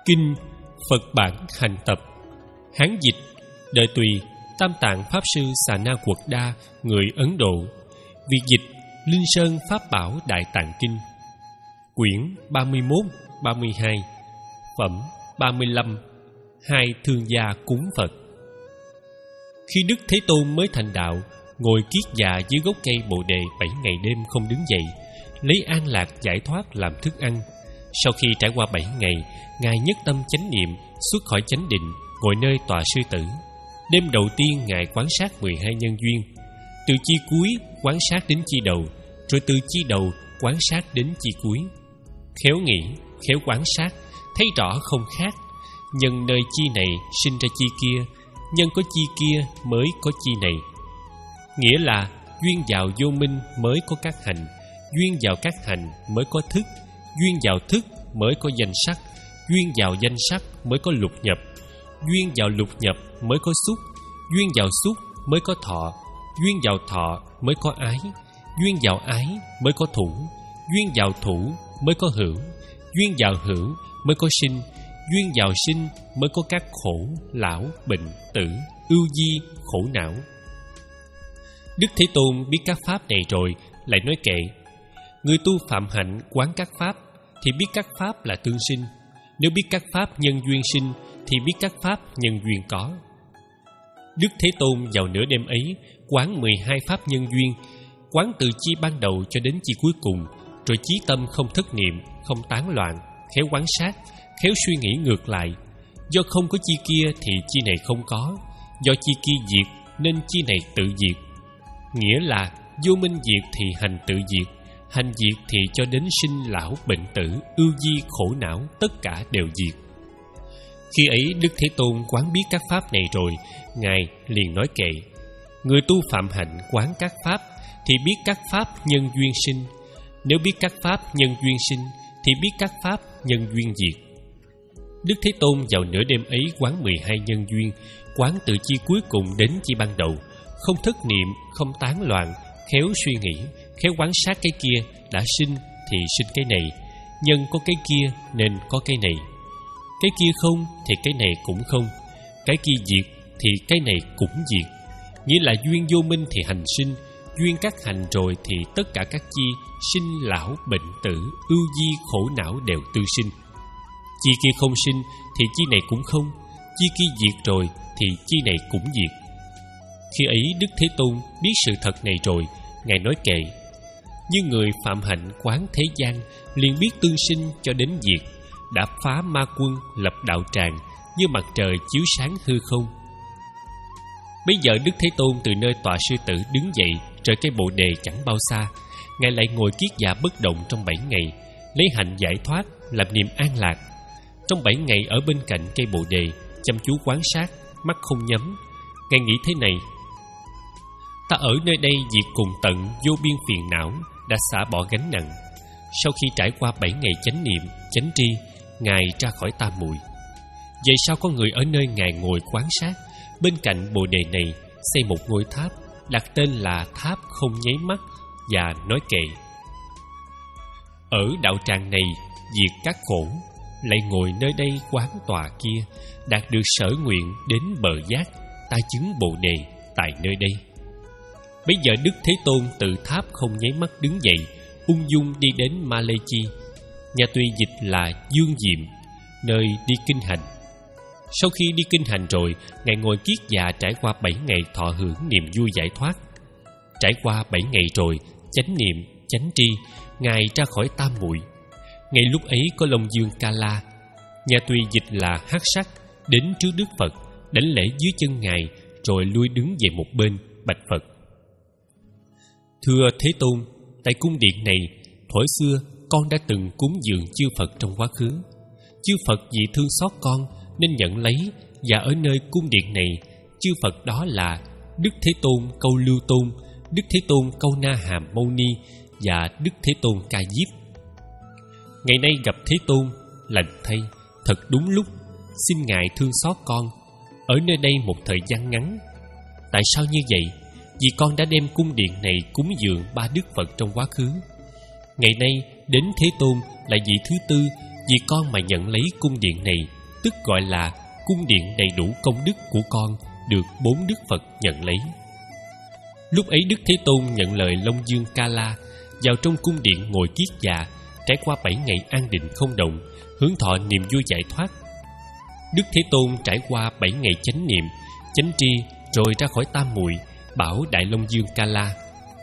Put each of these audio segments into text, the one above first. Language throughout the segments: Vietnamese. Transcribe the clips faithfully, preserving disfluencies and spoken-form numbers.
Kinh Phật bản hành tập. Hán dịch đời Tùy, Tam Tạng Pháp Sư Xà Na Quật Đa, người Ấn Độ. Việt dịch Linh Sơn Pháp Bảo Đại Tạng Kinh. Quyển ba mươi mốt, ba mươi hai. Phẩm ba mươi lăm. Hai thương gia cúng Phật. Khi Đức Thế Tôn mới thành đạo, ngồi kiết già dưới gốc cây Bồ Đề bảy ngày đêm không đứng dậy, lấy an lạc giải thoát làm thức ăn. Sau khi trải qua bảy ngày, Ngài nhất tâm chánh niệm, xuất khỏi chánh định, ngồi nơi tọa sư tử. Đêm đầu tiên Ngài quán sát mười hai nhân duyên, từ chi cuối quán sát đến chi đầu, rồi từ chi đầu quán sát đến chi cuối. Khéo nghĩ, khéo quán sát, thấy rõ không khác. Nhân nơi chi này sinh ra chi kia, nhân có chi kia mới có chi này. Nghĩa là duyên vào vô minh mới có các hành, duyên vào các hành mới có thức, duyên vào thức mới có danh sắc, duyên vào danh sắc mới có lục nhập, duyên vào lục nhập mới có xúc, duyên vào xúc mới có thọ, duyên vào thọ mới có ái, duyên vào ái mới có thủ, duyên vào thủ mới có hữu, duyên vào hữu mới có sinh, duyên vào sinh mới có các khổ, lão, bệnh, tử, ưu di, khổ não. Đức Thế Tôn biết các pháp này rồi, lại nói kệ: người tu phạm hạnh quán các pháp thì biết các pháp là tương sinh. Nếu biết các pháp nhân duyên sinh thì biết các pháp nhân duyên có. Đức Thế Tôn vào nửa đêm ấy quán mười hai pháp nhân duyên, quán từ chi ban đầu cho đến chi cuối cùng, rồi chí tâm không thất niệm, không tán loạn, khéo quán sát, khéo suy nghĩ ngược lại. Do không có chi kia thì chi này không có, do chi kia diệt nên chi này tự diệt. Nghĩa là vô minh diệt thì hành tự diệt, hành diệt thì cho đến sinh lão bệnh tử, ưu di khổ não tất cả đều diệt. Khi ấy Đức Thế Tôn quán biết các pháp này rồi, Ngài liền nói kệ: người tu phạm hạnh quán các pháp thì biết các pháp nhân duyên sinh. Nếu biết các pháp nhân duyên sinh thì biết các pháp nhân duyên diệt. Đức Thế Tôn vào nửa đêm ấy quán mười hai nhân duyên, quán từ chi cuối cùng đến chi ban đầu, không thất niệm, không tán loạn, khéo suy nghĩ, khéo quán sát cái kia đã sinh thì sinh cái này, nhân có cái kia nên có cái này. Cái kia không thì cái này cũng không, cái kia diệt thì cái này cũng diệt. Nghĩa là duyên vô minh thì hành sinh, duyên các hành rồi thì tất cả các chi sinh lão bệnh tử, ưu di khổ não đều tư sinh. Chi kia không sinh thì chi này cũng không, chi kia diệt rồi thì chi này cũng diệt. Khi ấy Đức Thế Tôn biết sự thật này rồi, Ngài nói kệ: như người phạm hạnh quán thế gian, liền biết tương sinh cho đến diệt, đã phá ma quân, lập đạo tràng, như mặt trời chiếu sáng hư không. Bây giờ Đức Thế Tôn từ nơi tọa sư tử đứng dậy, rời cây Bồ Đề chẳng bao xa. Ngài lại ngồi kiết dạ bất động trong bảy ngày, lấy hạnh giải thoát làm niềm an lạc. Trong bảy ngày ở bên cạnh cây Bồ Đề, chăm chú quan sát, mắt không nhắm. Ngài nghĩ thế này: ta ở nơi đây diệt cùng tận vô biên phiền não, đã xả bỏ gánh nặng. Sau khi trải qua bảy ngày chánh niệm, chánh tri, Ngài ra khỏi tam muội. Vậy sao có người ở nơi Ngài ngồi quan sát, bên cạnh Bồ Đề này xây một ngôi tháp, đặt tên là tháp không nháy mắt, và nói kệ: ở đạo tràng này diệt các khổ, lại ngồi nơi đây quán tòa kia, đạt được sở nguyện đến bờ giác, ta chứng Bồ Đề tại nơi đây. Bây giờ Đức Thế Tôn từ tháp không nháy mắt đứng dậy, ung dung đi đến Ma Lê Chi, nhà Tùy dịch là Dương Diệm, nơi đi kinh hành. Sau khi đi kinh hành rồi, Ngài ngồi kiết dạ trải qua bảy ngày thọ hưởng niềm vui giải thoát. Trải qua bảy ngày rồi, chánh niệm, chánh tri, Ngài ra khỏi tam muội. Ngay lúc ấy có Long Dương Ca La, nhà Tùy dịch là Hắc Sắc, đến trước Đức Phật, đảnh lễ dưới chân Ngài, rồi lui đứng về một bên, bạch Phật: thưa Thế Tôn, tại cung điện này, thuở xưa con đã từng cúng dường chư Phật trong quá khứ. Chư Phật vì thương xót con nên nhận lấy, và ở nơi cung điện này, chư Phật đó là Đức Thế Tôn Câu Lưu Tôn, Đức Thế Tôn Câu Na Hàm Mâu Ni và Đức Thế Tôn Ca Diếp. Ngày nay gặp Thế Tôn, lành thay, thật đúng lúc, xin Ngài thương xót con, ở nơi đây một thời gian ngắn. Tại sao như vậy? Vì con đã đem cung điện này cúng dường ba Đức Phật trong quá khứ. Ngày nay đến Thế Tôn là vị thứ tư, Vì con mà nhận lấy cung điện này, tức gọi là cung điện đầy đủ công đức của con, được bốn Đức Phật nhận lấy. Lúc ấy Đức Thế Tôn nhận lời Long Dương Ca La, vào trong cung điện ngồi kiết già, trải qua bảy ngày an định không động, hưởng thọ niềm vui giải thoát. Đức Thế Tôn trải qua bảy ngày chánh niệm, chánh tri, rồi ra khỏi tam muội, bảo Đại Long Dương Ca La: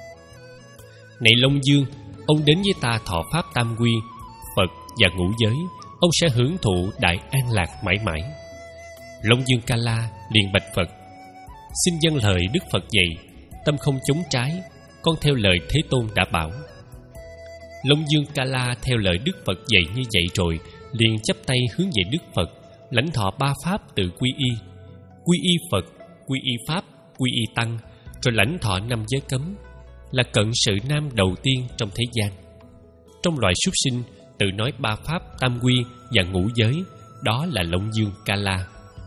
Này Long Dương, ông đến với ta thọ pháp tam quy, Phật và ngũ giới, ông sẽ hưởng thụ đại an lạc mãi mãi. Long Dương Ca La liền bạch Phật: Xin vâng lời Đức Phật dạy, tâm không chống trái, con theo lời Thế Tôn đã bảo. Long Dương Ca La theo lời Đức Phật dạy như vậy rồi, liền chắp tay hướng về Đức Phật, lãnh thọ ba pháp tự quy y: quy y Phật, quy y Pháp, quy y Tăng, rồi lãnh thọ năm giới cấm, là cận sự nam đầu tiên trong thế gian. Trong loài súc sinh, tự nói ba pháp tam quy và ngũ giới, đó là Long Dương Ca La.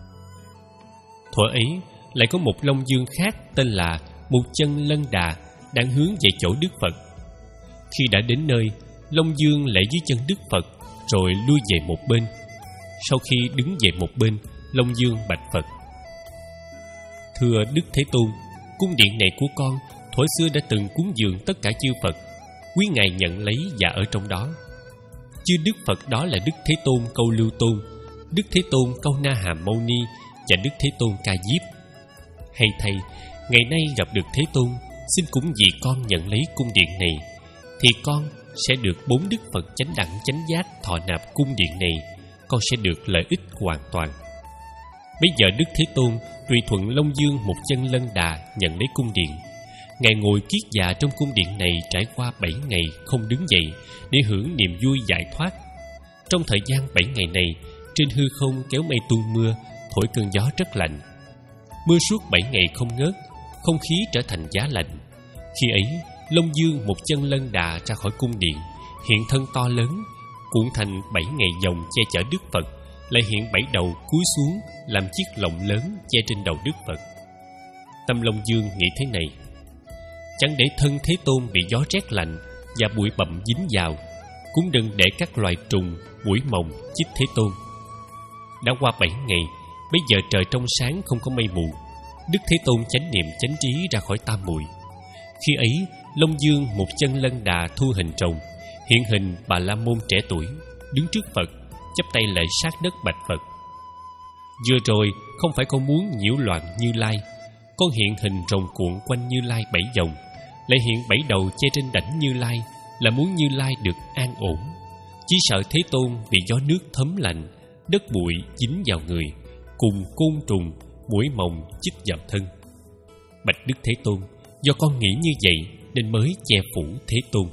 Thuở ấy lại có một Long Dương khác tên là Mục Chân Lân Đà đang hướng về chỗ Đức Phật. Khi đã đến nơi, Long Dương lễ dưới chân Đức Phật, rồi lui về một bên. Sau khi đứng về một bên, Long Dương bạch Phật: Thưa Đức Thế Tôn, cung điện này của con thuở xưa đã từng cúng dường tất cả chư Phật, quý ngài nhận lấy và ở trong đó. Chư Đức Phật đó là Đức Thế Tôn Câu Lưu Tôn, Đức Thế Tôn Câu Na Hàm Mâu Ni và Đức Thế Tôn Ca Diếp. Hay thay, ngày nay gặp được Thế Tôn, xin cũng vì con nhận lấy cung điện này, thì con sẽ được bốn Đức Phật chánh đẳng chánh giác thọ nạp cung điện này, con sẽ được lợi ích hoàn toàn. Bây giờ Đức Thế Tôn tùy thuận Long Dương Một Chân Lân Đà nhận lấy cung điện. Ngài ngồi kiết già trong cung điện này trải qua bảy ngày không đứng dậy, để hưởng niềm vui giải thoát. Trong thời gian bảy ngày này, trên hư không kéo mây tuôn mưa, thổi cơn gió rất lạnh. Mưa suốt bảy ngày không ngớt, không khí trở thành giá lạnh. Khi ấy, Long Dương Một Chân Lân Đà ra khỏi cung điện, hiện thân to lớn, cuộn thành bảy ngày vòng che chở Đức Phật, lại hiện bảy đầu cúi xuống làm chiếc lọng lớn che trên đầu Đức Phật. Tâm Long Dương nghĩ thế này: chẳng để thân Thế Tôn bị gió rét lạnh và bụi bặm dính vào, cũng đừng để các loài trùng, muỗi mồng chích Thế Tôn. Đã qua bảy ngày, bây giờ trời trong sáng không có mây mù. Đức Thế Tôn chánh niệm chánh trí ra khỏi tam muội. Khi ấy, Long Dương Một Chân Lân Đà thu hình rồng, hiện hình Bà La Môn trẻ tuổi, đứng trước Phật, chắp tay lạy sát đất bạch Phật: Vừa rồi không phải con muốn nhiễu loạn Như Lai, con hiện hình rồng cuộn quanh Như Lai bảy vòng, lại hiện bảy đầu che trên đảnh Như Lai, là muốn Như Lai được an ổn. Chỉ sợ Thế Tôn bị gió nước thấm lạnh, đất bụi dính vào người, cùng côn trùng, muỗi mồng chích vào thân. Bạch Đức Thế Tôn, do con nghĩ như vậy nên mới che phủ Thế Tôn.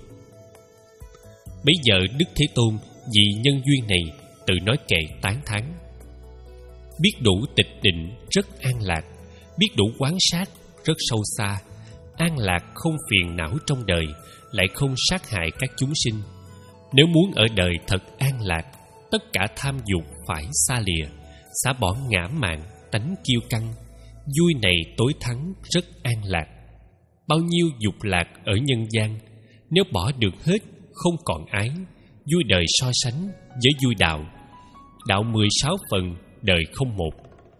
Bấy giờ Đức Thế Tôn vì nhân duyên này tự nói kệ tán thán: biết đủ tịch định rất an lạc, biết đủ quán sát rất sâu xa, an lạc không phiền não trong đời, lại không sát hại các chúng sinh. Nếu muốn ở đời thật an lạc, tất cả tham dục phải xa lìa, xả bỏ ngã mạn, tánh kiêu căng. Vui này tối thắng rất an lạc. Bao nhiêu dục lạc ở nhân gian, nếu bỏ được hết không còn ái. Vui đời so sánh với vui đạo, đạo mười sáu phần, đời không một.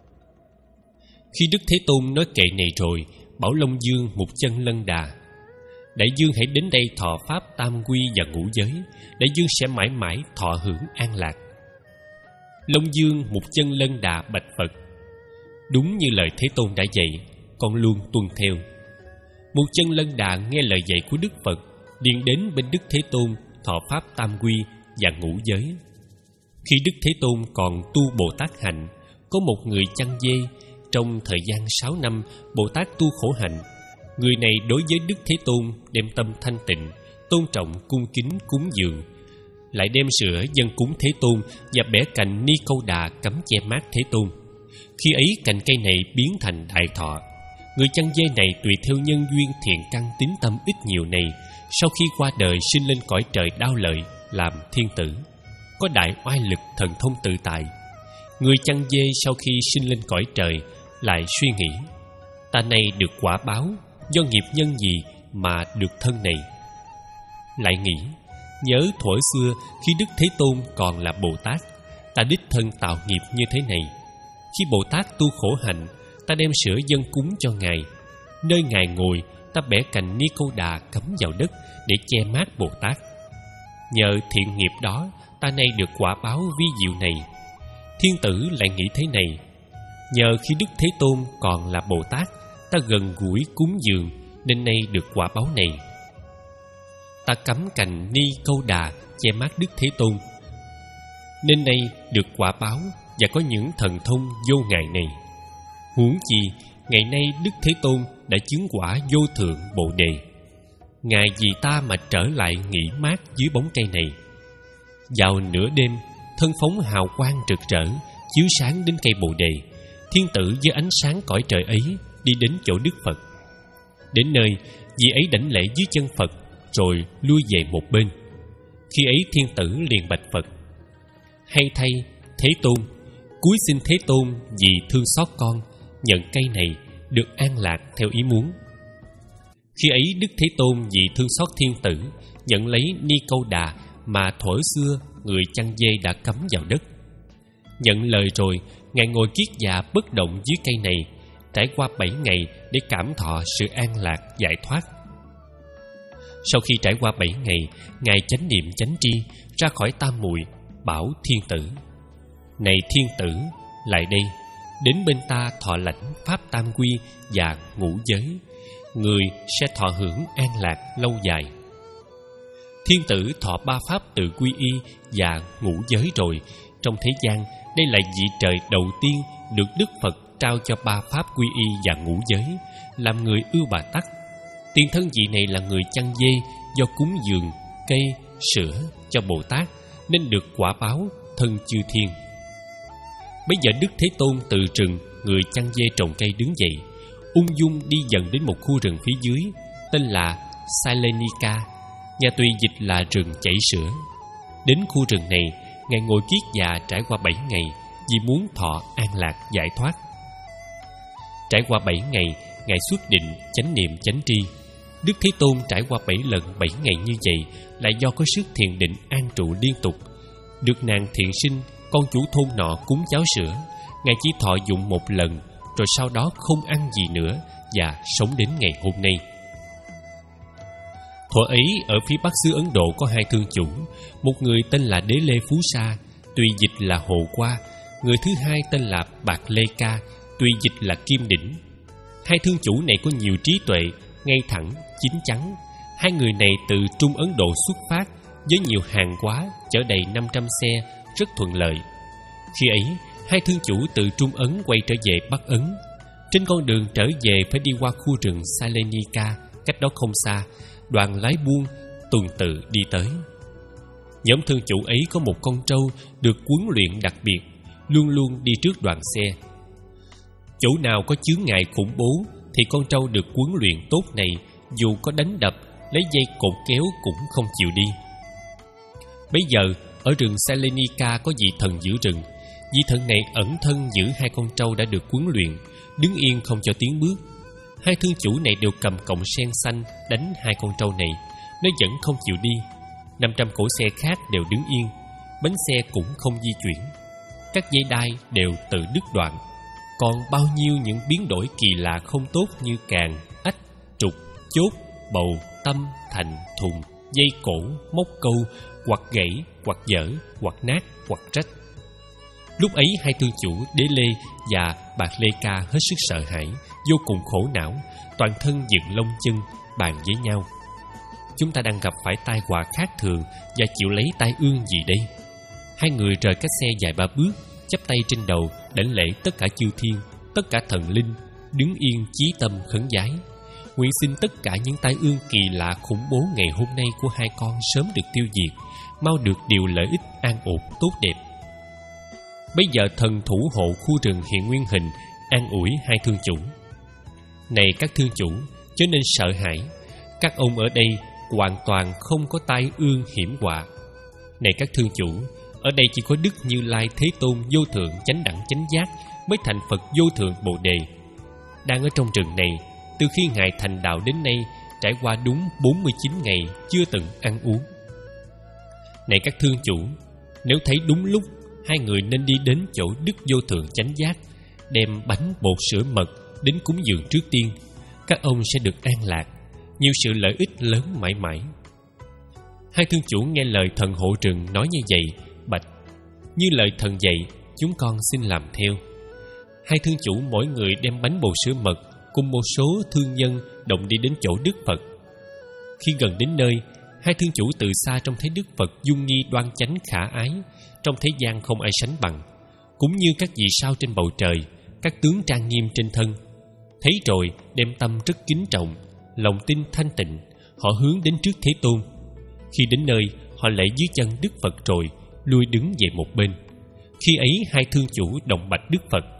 Khi Đức Thế Tôn nói kệ này rồi, bảo Long Dương Một Chân Lân Đà: Đại dương hãy đến đây thọ pháp tam quy và ngũ giới, đại dương sẽ mãi mãi thọ hưởng an lạc. Long Dương Một Chân Lân Đà bạch Phật: đúng như lời Thế Tôn đã dạy, con luôn tuân theo. Một Chân Lân Đà nghe lời dạy của Đức Phật, liền đến bên Đức Thế Tôn thọ pháp tam quy và ngũ giới. Khi Đức Thế Tôn còn tu Bồ Tát hạnh, có một người chăn dê. Trong thời gian sáu năm, Bồ Tát tu khổ hạnh. Người này đối với Đức Thế Tôn đem tâm thanh tịnh, tôn trọng cung kính cúng dường, lại đem sữa dâng cúng Thế Tôn và bẻ cành ni câu đà cắm che mát Thế Tôn. Khi ấy cành cây này biến thành đại thọ. Người chăn dê này tùy theo nhân duyên thiện căn tín tâm ít nhiều này, sau khi qua đời sinh lên cõi trời đao lợi, làm thiên tử, có đại oai lực thần thông tự tại. Người chăn dê sau khi sinh lên cõi trời lại suy nghĩ: ta này được quả báo do nghiệp nhân gì mà được thân này. Lại nghĩ: Nhớ thuở xưa khi Đức Thế Tôn còn là Bồ Tát, ta đích thân tạo nghiệp như thế này. Khi Bồ Tát tu khổ hạnh, ta đem sữa dâng cúng cho Ngài. Nơi Ngài ngồi, ta bẻ cành ni câu đà cắm vào đất để che mát Bồ Tát. Nhờ thiện nghiệp đó, ta nay được quả báo vi diệu này. Thiên tử lại nghĩ thế này: nhờ khi Đức Thế Tôn còn là Bồ Tát, ta gần gũi cúng dường, nên nay được quả báo này. Ta cắm cành ni câu đà che mát Đức Thế Tôn, nên nay được quả báo và có những thần thông vô ngại này. Huống chi ngày nay Đức Thế Tôn đã chứng quả vô thượng Bồ Đề. Ngài vì ta mà trở lại nghỉ mát dưới bóng cây này. Vào nửa đêm, thân phóng hào quang rực rỡ, chiếu sáng đến cây Bồ Đề. Thiên tử với ánh sáng cõi trời ấy đi đến chỗ Đức Phật. Đến nơi, vị ấy đảnh lễ dưới chân Phật, rồi lui về một bên. Khi ấy thiên tử liền bạch Phật: hay thay, Thế Tôn, cúi xin Thế Tôn vì thương xót con, nhận cây này được an lạc theo ý muốn. Khi ấy Đức Thế Tôn vì thương xót thiên tử, nhận lấy ni câu đà mà thuở xưa người chăn dê đã cắm vào đất. Nhận lời rồi, Ngài ngồi kiết già bất động dưới cây này, trải qua bảy ngày để cảm thọ sự an lạc giải thoát. Sau khi trải qua bảy ngày, Ngài chánh niệm chánh tri ra khỏi tam muội, bảo thiên tử: này thiên tử, lại đây, đến bên ta thọ lãnh pháp tam quy và ngũ giới, người sẽ thọ hưởng an lạc lâu dài. Thiên tử thọ ba pháp tự quy y và ngũ giới rồi. Trong thế gian, đây là vị trời đầu tiên được Đức Phật trao cho ba pháp quy y và ngũ giới, làm người ưu bà tắc. Tiền thân vị này là người chăn dê, do cúng dường cây, sữa cho Bồ Tát nên được quả báo thân chư thiên. Bây giờ Đức Thế Tôn từ rừng người chăn dê trồng cây đứng dậy, ung dung đi dần đến một khu rừng phía dưới tên là Salenika, nhà tùy dịch là rừng chảy sữa. Đến khu rừng này, Ngài ngồi kiết già trải qua bảy ngày vì muốn thọ an lạc giải thoát. Trải qua bảy ngày, Ngài xuất định chánh niệm chánh tri. Đức Thế Tôn trải qua bảy lần bảy ngày như vậy là do có sức thiền định an trụ liên tục. Được nàng thiện sinh, con chủ thôn nọ cúng cháo sữa, Ngài chỉ thọ dụng một lần, rồi sau đó không ăn gì nữa và sống đến ngày hôm nay. Thuở ấy ở phía bắc xứ Ấn Độ có hai thương chủ, một người tên là Đế Lê Phú Sa, tùy dịch là Hồ Qua, người thứ hai tên là Bạc Lê Ca, tùy dịch là Kim Đỉnh. Hai thương chủ này có nhiều trí tuệ, ngay thẳng, chín chắn. Hai người này từ Trung Ấn Độ xuất phát với nhiều hàng hóa chở đầy năm trăm xe, rất thuận lợi. Khi ấy, hai thương chủ từ Trung Ấn quay trở về Bắc Ấn. Trên con đường trở về phải đi qua khu rừng Salenika, cách đó không xa. Đoàn lái buôn tuần tự đi tới. Nhóm thương chủ ấy có một con trâu được huấn luyện đặc biệt, luôn luôn đi trước đoàn xe. Chỗ nào có chướng ngại khủng bố thì con trâu được huấn luyện tốt này dù có đánh đập, lấy dây cột kéo cũng không chịu đi. Bây giờ ở rừng Salenika có vị thần giữ rừng. Vị thần này ẩn thân giữ hai con trâu đã được huấn luyện, đứng yên không cho tiến bước. Hai thương chủ này đều cầm cọng sen xanh đánh hai con trâu này, nó vẫn không chịu đi. Năm trăm cỗ xe khác đều đứng yên, bánh xe cũng không di chuyển. Các dây đai đều tự đứt đoạn. Còn bao nhiêu những biến đổi kỳ lạ không tốt như càng, ách, trục, chốt, bầu, tâm, thành, thùng, dây cổ, móc câu, hoặc gãy, hoặc dở, hoặc nát, hoặc rách. Lúc ấy hai thương chủ Đế Lê và Bạc Lê Ca hết sức sợ hãi, vô cùng khổ não, toàn thân dựng lông chân, bàn với nhau: chúng ta đang gặp phải tai họa khác thường và chịu lấy tai ương gì đây? Hai người rời các xe vài ba bước, chắp tay trên đầu đảnh lễ tất cả chư thiên, tất cả thần linh, đứng yên chí tâm khấn vái, nguyện xin tất cả những tai ương kỳ lạ khủng bố ngày hôm nay của hai con sớm được tiêu diệt, mau được điều lợi ích an ổn tốt đẹp. Bây giờ thần thủ hộ khu rừng hiện nguyên hình, an ủi hai thương chủ: này các thương chủ, chớ nên sợ hãi, các ông ở đây hoàn toàn không có tai ương hiểm họa. Này các thương chủ, ở đây chỉ có Đức Như Lai Thế Tôn vô thượng chánh đẳng chánh giác mới thành Phật vô thượng Bồ Đề. Đang ở trong rừng này, từ khi Ngài thành đạo đến nay, trải qua đúng bốn mươi chín ngày chưa từng ăn uống. Này các thương chủ, nếu thấy đúng lúc, hai người nên đi đến chỗ Đức Vô Thượng Chánh Giác, đem bánh bột sữa mật đến cúng dường trước tiên. Các ông sẽ được an lạc, nhiều sự lợi ích lớn mãi mãi. Hai thương chủ nghe lời thần hộ rừng nói như vậy, bạch: Như lời thần dạy, chúng con xin làm theo. Hai thương chủ mỗi người đem bánh bột sữa mật cùng một số thương nhân đồng đi đến chỗ Đức Phật. Khi gần đến nơi, hai thương chủ từ xa trông thấy Đức Phật dung nghi đoan chánh khả ái, trong thế gian không ai sánh bằng, cũng như các vì sao trên bầu trời, các tướng trang nghiêm trên thân. Thấy rồi, đem tâm rất kính trọng, lòng tin thanh tịnh, họ hướng đến trước Thế Tôn. Khi đến nơi, họ lạy dưới chân Đức Phật rồi lui đứng về một bên. Khi ấy, hai thương chủ đồng bạch Đức Phật: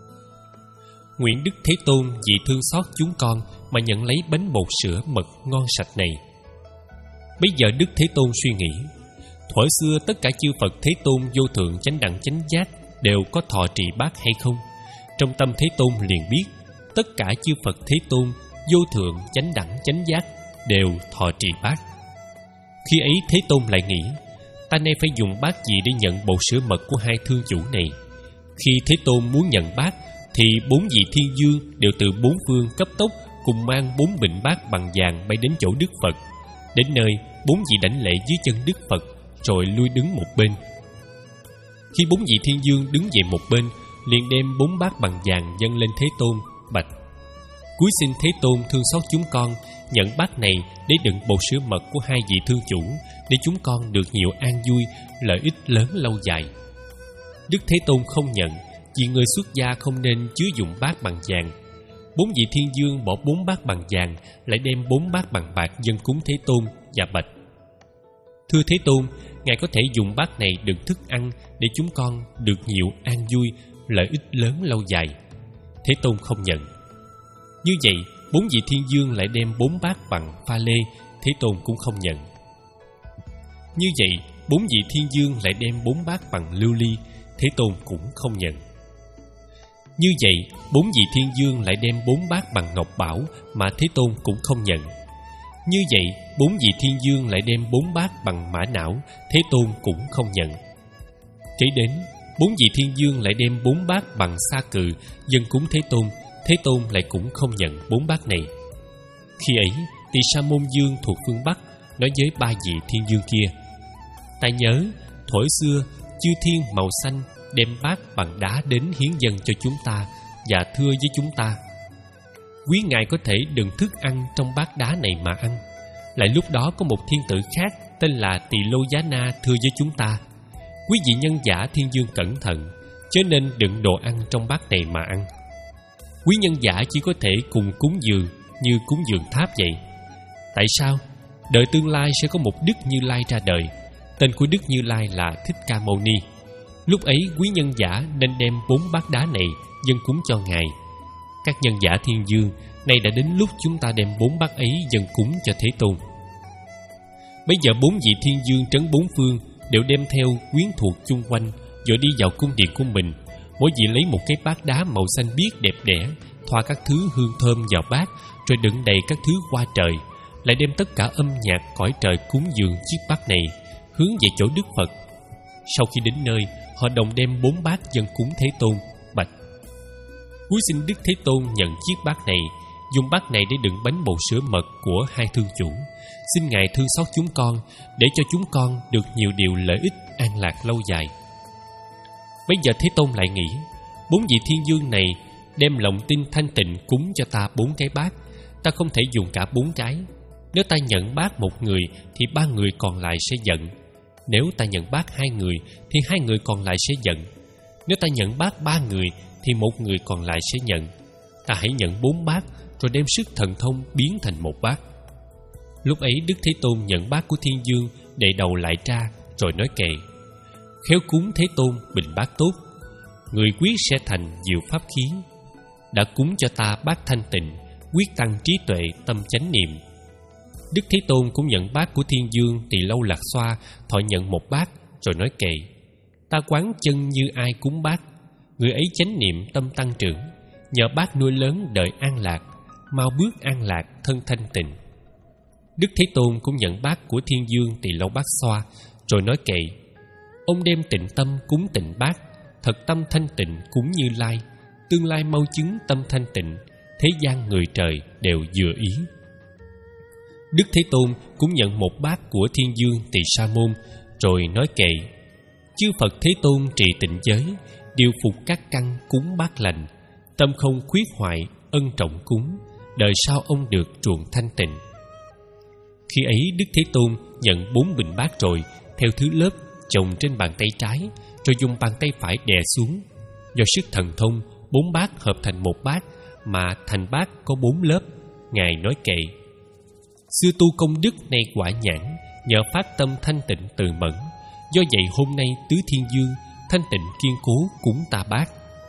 Nguyện Đức Thế Tôn vì thương xót chúng con mà nhận lấy bánh bột sữa mật ngon sạch này. Bây giờ Đức Thế Tôn suy nghĩ: thuở xưa tất cả chư Phật Thế Tôn vô thượng chánh đẳng chánh giác đều có thọ trì bát hay không? Trong tâm Thế Tôn liền biết tất cả chư Phật Thế Tôn vô thượng chánh đẳng chánh giác đều thọ trì bát. Khi ấy Thế Tôn lại nghĩ: ta nay phải dùng bát gì để nhận bột sữa mật của hai thương chủ này? Khi Thế Tôn muốn nhận bát, thì bốn vị thiên dương đều từ bốn phương cấp tốc cùng mang bốn bình bát bằng vàng bay đến chỗ Đức Phật. Đến nơi, bốn vị đảnh lễ dưới chân Đức Phật rồi lui đứng một bên. Khi bốn vị thiên dương đứng về một bên, liền đem bốn bát bằng vàng dâng lên Thế Tôn, bạch: Cúi xin Thế Tôn thương xót chúng con, nhận bát này để đựng bột sữa mật của hai vị thương chủ, để chúng con được nhiều an vui, lợi ích lớn lâu dài. Đức Thế Tôn không nhận, vì người xuất gia không nên chứa dụng bát bằng vàng. Bốn vị thiên dương bỏ bốn bát bằng vàng, lại đem bốn bát bằng bạc dâng cúng Thế Tôn và bạch: Thưa Thế Tôn, Ngài có thể dùng bát này đựng thức ăn để chúng con được nhiều an vui, lợi ích lớn lâu dài. Thế Tôn không nhận. Như vậy, bốn vị thiên dương lại đem bốn bát bằng pha lê, Thế Tôn cũng không nhận. Như vậy, bốn vị thiên dương lại đem bốn bát bằng lưu ly, Thế Tôn cũng không nhận. Như vậy, bốn vị thiên dương lại đem bốn bát bằng ngọc bảo mà Thế Tôn cũng không nhận. Như vậy, bốn vị thiên dương lại đem bốn bát bằng mã não, Thế Tôn cũng không nhận. Kế đến, bốn vị thiên dương lại đem bốn bát bằng sa cừ dâng cúng Thế Tôn, Thế Tôn lại cũng không nhận bốn bát này. Khi ấy, Tỳ Sa Môn Dương thuộc phương Bắc nói với ba vị thiên dương kia: Ta nhớ, thuở xưa, chư thiên màu xanh đem bát bằng đá đến hiến dâng cho chúng ta và thưa với chúng ta: Quý ngài có thể đựng thức ăn trong bát đá này mà ăn. Lại lúc đó có một thiên tử khác tên là Tỳ Lô Giá Na thưa với chúng ta: Quý vị nhân giả thiên dương cẩn thận, chớ nên đựng đồ ăn trong bát này mà ăn. Quý nhân giả chỉ có thể cùng cúng dường như cúng dường tháp vậy. Tại sao? Đời tương lai sẽ có một Đức Như Lai ra đời. Tên của Đức Như Lai là Thích Ca Mâu Ni. Lúc ấy quý nhân giả nên đem bốn bát đá này dâng cúng cho Ngài. Các nhân giả thiên dương, nay đã đến lúc chúng ta đem bốn bát ấy dâng cúng cho Thế Tôn. Bây giờ bốn vị thiên dương trấn bốn phương đều đem theo quyến thuộc chung quanh, rồi đi vào cung điện của mình. Mỗi vị lấy một cái bát đá màu xanh biếc đẹp đẽ, thoa các thứ hương thơm vào bát, rồi đựng đầy các thứ hoa trời, lại đem tất cả âm nhạc cõi trời cúng dường chiếc bát này, hướng về chỗ Đức Phật. Sau khi đến nơi, họ đồng đem bốn bát dâng cúng Thế Tôn, bạch: Cúi xin Đức Thế Tôn nhận chiếc bát này, dùng bát này để đựng bánh bột sữa mật của hai thương chủ. Xin Ngài thương xót chúng con, để cho chúng con được nhiều điều lợi ích an lạc lâu dài. Bây giờ Thế Tôn lại nghĩ: Bốn vị thiên dương này đem lòng tin thanh tịnh cúng cho ta bốn cái bát, ta không thể dùng cả bốn cái. Nếu ta nhận bát một người thì ba người còn lại sẽ giận. Nếu ta nhận bát hai người thì hai người còn lại sẽ giận. Nếu ta nhận bát ba người thì một người còn lại sẽ nhận. Ta hãy nhận bốn bát, rồi đem sức thần thông biến thành một bát. Lúc ấy Đức Thế Tôn nhận bát của thiên dương, đệ đầu lại ra, rồi nói kệ: Khéo cúng Thế Tôn bình bát tốt, người quyết sẽ thành diệu pháp khí. Đã cúng cho ta bát thanh tịnh, quyết tăng trí tuệ tâm chánh niệm. Đức Thế Tôn cũng nhận bát của thiên dương Tỳ Lâu Lạc Xoa, thọ nhận một bát, rồi nói kệ: Ta quán chân như ai cúng bát, người ấy chánh niệm tâm tăng trưởng, nhờ bát nuôi lớn đời an lạc, mau bước an lạc thân thanh tịnh. Đức Thế Tôn cũng nhận bát của thiên dương Tỳ Lâu Bát Xoa, rồi nói kệ: ông đem tịnh tâm cúng tịnh bát, thật tâm thanh tịnh cúng Như Lai, tương lai mau chứng tâm thanh tịnh, thế gian người trời đều vừa ý. Đức Thế Tôn cũng nhận một bát của Thiên Dương Tỳ Sa Môn, rồi nói kệ: chư Phật Thế Tôn trì tịnh giới, điều phục các căn cúng bát lành, tâm không khuyết hoại, ân trọng cúng, đời sau ông được ruộng thanh tịnh. Khi ấy Đức Thế Tôn nhận bốn bình bát rồi, theo thứ lớp chồng trên bàn tay trái, rồi dùng bàn tay phải đè xuống. Do sức thần thông, bốn bát hợp thành một bát, mà thành bát có bốn lớp. Ngài nói kệ: xưa tu công đức nay quả nhãn, nhờ phát tâm thanh tịnh từ mẫn, do vậy hôm nay tứ thiên dương thanh tịnh kiên cố cúng ta bát.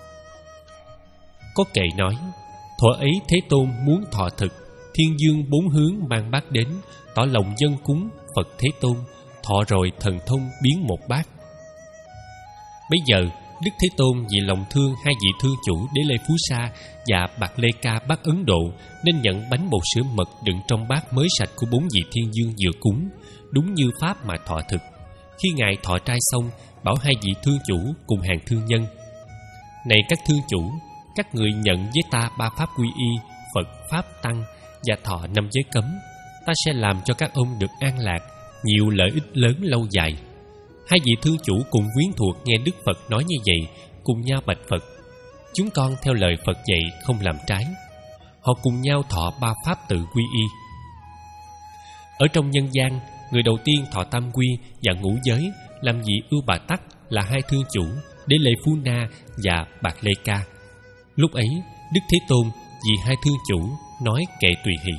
Có kệ nói: thuở ấy Thế Tôn muốn thọ thực, thiên dương bốn hướng mang bát đến, tỏ lòng dân cúng Phật Thế Tôn, thọ rồi thần thông biến một bát. Bây giờ Đức Thế Tôn vì lòng thương hai vị thương chủ Đế Lê Phú Sa và Bạc Lê Ca Bắc Ấn Độ, nên nhận bánh bột sữa mật đựng trong bát mới sạch của bốn vị thiên dương vừa cúng, đúng như pháp mà thọ thực. Khi Ngài thọ trai xong, bảo hai vị thương chủ cùng hàng thương nhân: này các thương chủ, các người nhận với ta ba pháp quy y, Phật, Pháp, Tăng và thọ năm giới cấm, ta sẽ làm cho các ông được an lạc, nhiều lợi ích lớn lâu dài. Hai vị thương chủ cùng quyến thuộc nghe Đức Phật nói như vậy, cùng nhau bạch Phật: chúng con theo lời Phật dạy không làm trái. Họ cùng nhau thọ ba pháp tự quy y. Ở trong nhân gian, người đầu tiên thọ tam quy và ngũ giới làm vị ưu bà tắc là hai thương chủ Đế Lê Phú Na và Bạc Lê Ca. Lúc ấy Đức Thế Tôn vì hai thương chủ nói kệ tùy hỷ: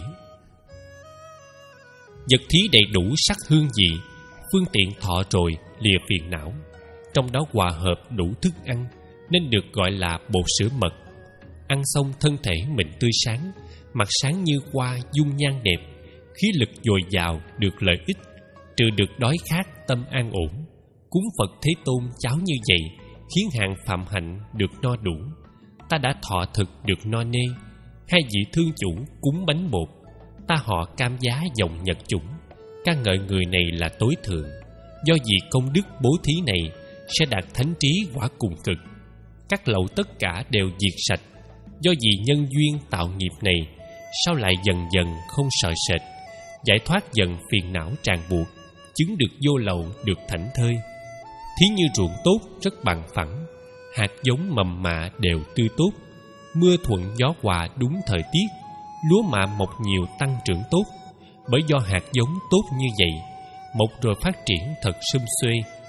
vật thí đầy đủ sắc hương vị, phương tiện thọ rồi lìa phiền não, trong đó hòa hợp đủ thức ăn, nên được gọi là bột sữa mật. Ăn xong thân thể mình tươi sáng, mặt sáng như hoa, dung nhan đẹp, khí lực dồi dào, được lợi ích, trừ được đói khát, tâm an ổn. Cúng Phật Thế Tôn cháo như vậy, khiến hạng phạm hạnh được no đủ. Ta đã thọ thực được no nê. Hai vị thương chủ cúng bánh bột, ta họ cam giá dòng nhật chủng, ca ngợi người này là tối thượng. Do vì công đức bố thí này sẽ đạt thánh trí quả cùng cực, các lậu tất cả đều diệt sạch. Do vì nhân duyên tạo nghiệp này, sao lại dần dần không sợ sệt, giải thoát dần phiền não ràng buộc, chứng được vô lậu, được thảnh thơi. Thí như ruộng tốt rất bằng phẳng, hạt giống mầm mạ đều tươi tốt, mưa thuận gió hòa đúng thời tiết, lúa mạ mọc nhiều tăng trưởng tốt. Bởi do hạt giống tốt như vậy, mọc rồi phát triển thật sum xuê.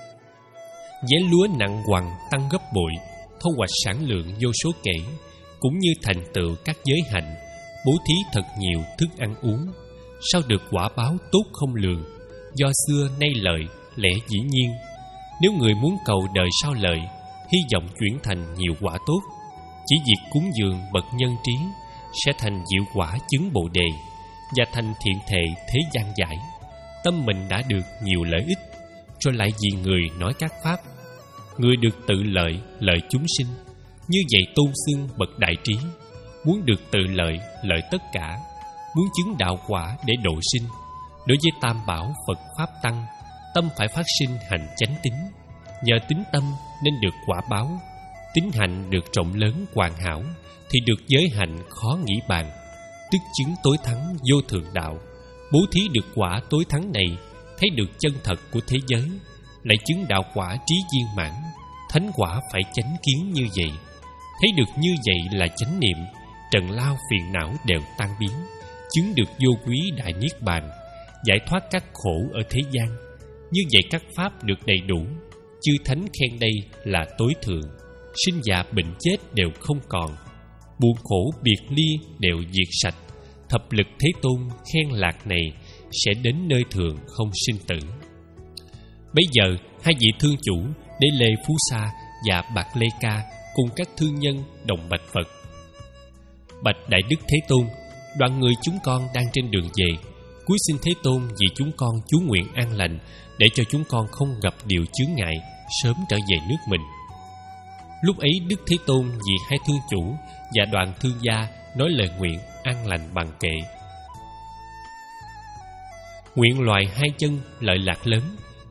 Giá lúa nặng hoằng tăng gấp bội, thu hoạch sản lượng vô số kể, cũng như thành tựu các giới hạnh, bố thí thật nhiều thức ăn uống, sao được quả báo tốt không lường. Do xưa nay lợi lẽ dĩ nhiên, nếu người muốn cầu đời sau lợi, hy vọng chuyển thành nhiều quả tốt, chỉ việc cúng dường bậc nhân trí sẽ thành diệu quả chứng Bồ đề, và thành thiện thệ thế gian giải. Tâm mình đã được nhiều lợi ích, rồi lại vì người nói các pháp, người được tự lợi, lợi chúng sinh. Như vậy tôn xưng bậc đại trí, muốn được tự lợi, lợi tất cả, muốn chứng đạo quả để độ sinh. Đối với tam bảo Phật Pháp Tăng, tâm phải phát sinh hành chánh tín. Nhờ tín tâm nên được quả báo. Tín hạnh được rộng lớn hoàn hảo, thì được giới hạnh khó nghĩ bàn, tức chứng tối thắng vô thượng đạo. Bố thí được quả tối thắng này, thấy được chân thật của thế giới, lại chứng đạo quả trí viên mãn. Thánh quả phải chánh kiến như vậy. Thấy được như vậy là chánh niệm, trần lao phiền não đều tan biến, chứng được vô quý đại niết bàn, giải thoát các khổ ở thế gian. Như vậy các pháp được đầy đủ, chư thánh khen đây là tối thượng. Sinh già bệnh chết đều không còn, buồn khổ biệt ly đều diệt sạch. Thập lực Thế Tôn khen lạc này sẽ đến nơi thường không sinh tử. Bây giờ hai vị thương chủ Đế Lê Phú Sa và Bạc Lê Ca cùng các thương nhân đồng bạch Phật: bạch Đại Đức Thế Tôn, đoàn người chúng con đang trên đường về, cúi xin Thế Tôn vì chúng con chú nguyện an lành, để cho chúng con không gặp điều chướng ngại, sớm trở về nước mình. Lúc ấy Đức Thế Tôn vì hai thương chủ và đoàn thương gia nói lời nguyện an lành bằng kệ: nguyện loài hai chân lợi lạc lớn,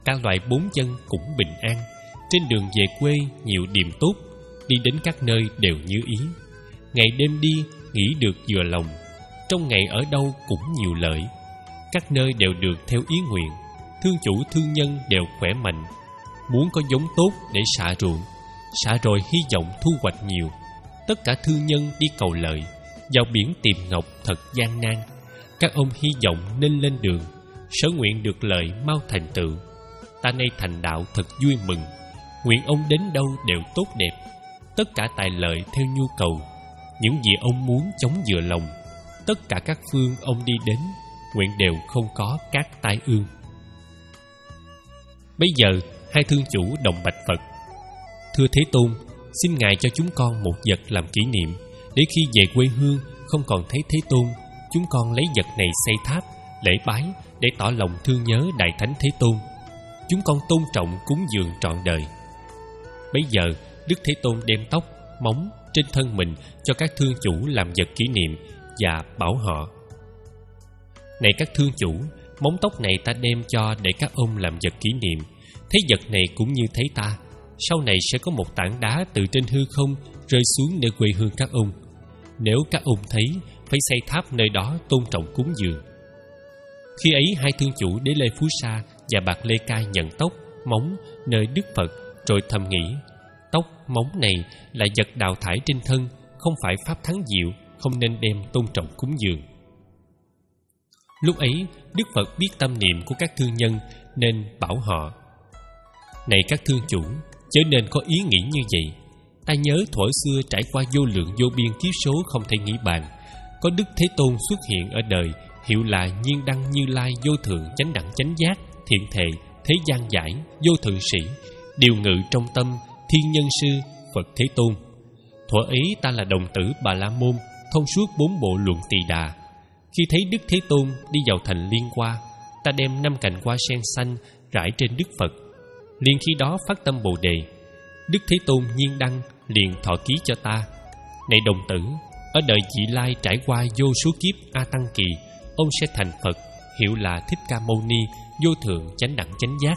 Cả loại bốn chân cũng bình an. Trên đường về quê nhiều điềm tốt, đi đến các nơi đều như ý. Ngày đêm đi nghỉ được vừa lòng, trong ngày ở đâu cũng nhiều lợi. Các nơi đều được theo ý nguyện, thương chủ thương nhân đều khỏe mạnh. Muốn có giống tốt để xạ ruộng, xạ rồi hy vọng thu hoạch nhiều. Tất cả thương nhân đi cầu lợi, vào biển tìm ngọc thật gian nan. Các ông hy vọng nên lên đường, sở nguyện được lợi mau thành tựu. Ta nay thành đạo thật vui mừng, nguyện ông đến đâu đều tốt đẹp. Tất cả tài lợi theo nhu cầu, những gì ông muốn chống vừa lòng. Tất cả các phương ông đi đến, nguyện đều không có các tai ương. Bây giờ hai thương chủ đồng bạch Phật: Thưa Thế Tôn, xin Ngài cho chúng con một vật làm kỷ niệm, để khi về quê hương không còn thấy Thế Tôn, chúng con lấy vật này xây tháp, lễ bái để tỏ lòng thương nhớ Đại Thánh Thế Tôn. Chúng con tôn trọng cúng dường trọn đời. Bấy giờ Đức Thế Tôn đem tóc, móng trên thân mình cho các thương chủ làm vật kỷ niệm và bảo họ: Này các thương chủ, móng tóc này ta đem cho để các ông làm vật kỷ niệm. Thấy vật này cũng như thấy ta. Sau này sẽ có một tảng đá từ trên hư không rơi xuống nơi quê hương các ông. Nếu các ông thấy, phải xây tháp nơi đó tôn trọng cúng dường. Khi ấy hai thương chủ Đế Lê Phú Sa và Bạc Lê Cai nhận tóc, móng nơi Đức Phật, rồi thầm nghĩ: Tóc, móng này là vật đào thải trên thân, không phải pháp thắng diệu, không nên đem tôn trọng cúng dường. Lúc ấy Đức Phật biết tâm niệm của các thương nhân, nên bảo họ: Này các thương chủ, chớ nên có ý nghĩ như vậy. Ta nhớ thuở xưa trải qua vô lượng vô biên kiếp số không thể nghĩ bàn, có Đức Thế Tôn xuất hiện ở đời, hiệu là Nhiên Đăng Như Lai vô thượng chánh đẳng chánh giác, thiện thệ, thế gian giải, vô thượng sĩ, điều ngự trong tâm, thiên nhân sư, Phật Thế Tôn. Thuở ấy ta là đồng tử Bà La Môn, thông suốt bốn bộ luận Tỳ Đà. Khi thấy Đức Thế Tôn đi vào thành Liên Hoa, ta đem năm cành hoa sen xanh rải trên Đức Phật. Liền khi đó phát tâm Bồ Đề. Đức Thế Tôn Nhiên Đăng liền thọ ký cho ta: Này đồng tử, ở đời vị lai trải qua vô số kiếp A Tăng Kỳ, ông sẽ thành Phật, hiệu là Thích Ca Mâu Ni, vô thượng chánh đẳng chánh giác.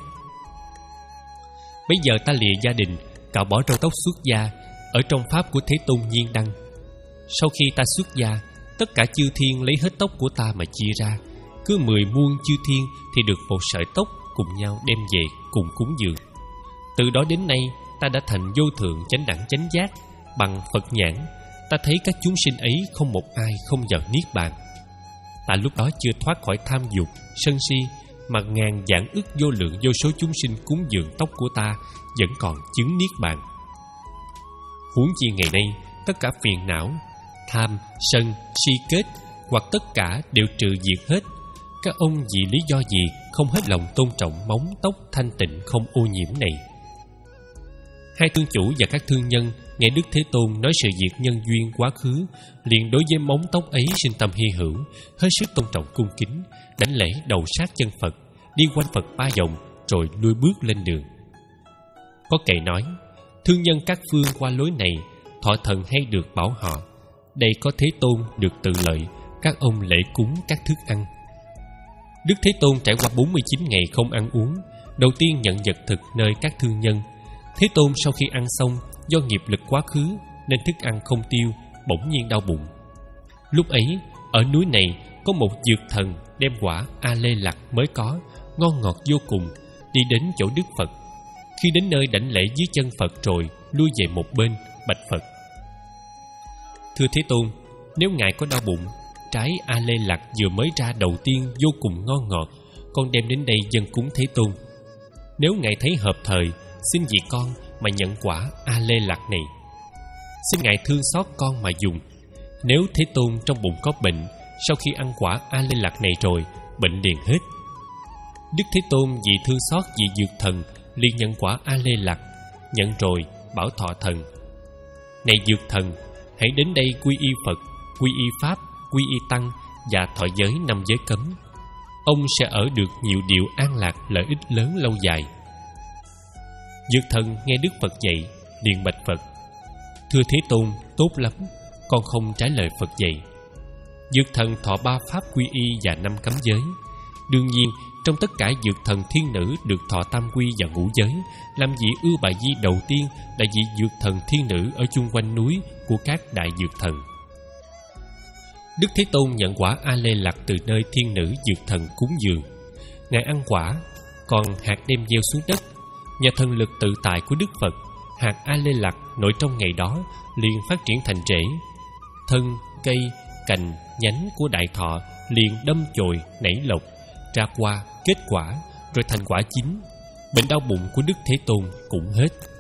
Bây giờ ta lìa gia đình, cạo bỏ râu tóc xuất gia, ở trong pháp của Thế Tôn Nhiên Đăng. Sau khi ta xuất gia, tất cả chư thiên lấy hết tóc của ta mà chia ra, cứ mười muôn chư thiên thì được một sợi tóc, cùng nhau đem về cùng cúng dường. Từ đó đến nay ta đã thành vô thượng chánh đẳng chánh giác. Bằng Phật nhãn, ta thấy các chúng sinh ấy không một ai không vào niết bàn. Ta lúc đó chưa thoát khỏi tham dục, sân si, mà ngàn vạn ức vô lượng vô số chúng sinh cúng dường tóc của ta vẫn còn chứng niết bàn. Huống chi ngày nay, tất cả phiền não, tham, sân, si kết hoặc tất cả đều trừ diệt hết. Các ông vì lý do gì không hết lòng tôn trọng móng tóc thanh tịnh không ô nhiễm này? Hai thương chủ và các thương nhân nghe Đức Thế Tôn nói sự việc nhân duyên quá khứ, liền đối với móng tóc ấy sinh tâm hy hữu, hết sức tôn trọng cung kính, đảnh lễ đầu sát chân Phật, đi quanh Phật ba vòng, rồi lui bước lên đường. Có kệ nói: Thương nhân các phương qua lối này, thọ thần hay được bảo họ: Đây có Thế Tôn được tự lợi, các ông lễ cúng các thức ăn. Đức Thế Tôn trải qua bốn mươi chín ngày không ăn uống, đầu tiên nhận vật thực nơi các thương nhân. Thế Tôn sau khi ăn xong, do nghiệp lực quá khứ nên thức ăn không tiêu, bỗng nhiên đau bụng. Lúc ấy ở núi này có một dược thần đem quả A Lê Lạc mới có, ngon ngọt vô cùng, đi đến chỗ Đức Phật. Khi đến nơi đảnh lễ dưới chân Phật rồi lui về một bên, bạch Phật: Thưa Thế Tôn, nếu Ngài có đau bụng, trái A Lê Lạc vừa mới ra đầu tiên vô cùng ngon ngọt, con đem đến đây dâng cúng Thế Tôn. Nếu Ngài thấy hợp thời, xin vì con mà nhận quả A Lê Lạc này. Xin Ngài thương xót con mà dùng. Nếu Thế Tôn trong bụng có bệnh, sau khi ăn quả A Lê Lạc này rồi, bệnh liền hết. Đức Thế Tôn vì thương xót vị dược thần, liền nhận quả A Lê Lạc. Nhận rồi bảo thọ thần: Này dược thần, hãy đến đây quy y Phật, quy y Pháp, quy y Tăng và thọ giới năm giới cấm. Ông sẽ ở được nhiều điều an lạc, lợi ích lớn lâu dài. Dược thần nghe Đức Phật dạy, liền bạch Phật: Thưa Thế Tôn, tốt lắm, con không trái lời Phật dạy. Dược thần thọ ba pháp quy y và năm cấm giới. Đương nhiên trong tất cả dược thần thiên nữ được thọ tam quy và ngũ giới, làm vị ưu bà di đầu tiên là vị dược thần thiên nữ ở chung quanh núi của các đại dược thần. Đức Thế Tôn nhận quả A Lê Lạc từ nơi thiên nữ dược thần cúng dường. Ngài ăn quả, còn hạt đem gieo xuống đất. Nhờ thần lực tự tại của Đức Phật, hạt A Lê Lạc nổi trong ngày đó liền phát triển thành rễ. Thân, cây, cành, nhánh của đại thọ liền đâm chồi, nảy lộc, ra hoa, kết quả, rồi thành quả chín. Bệnh đau bụng của Đức Thế Tôn cũng hết.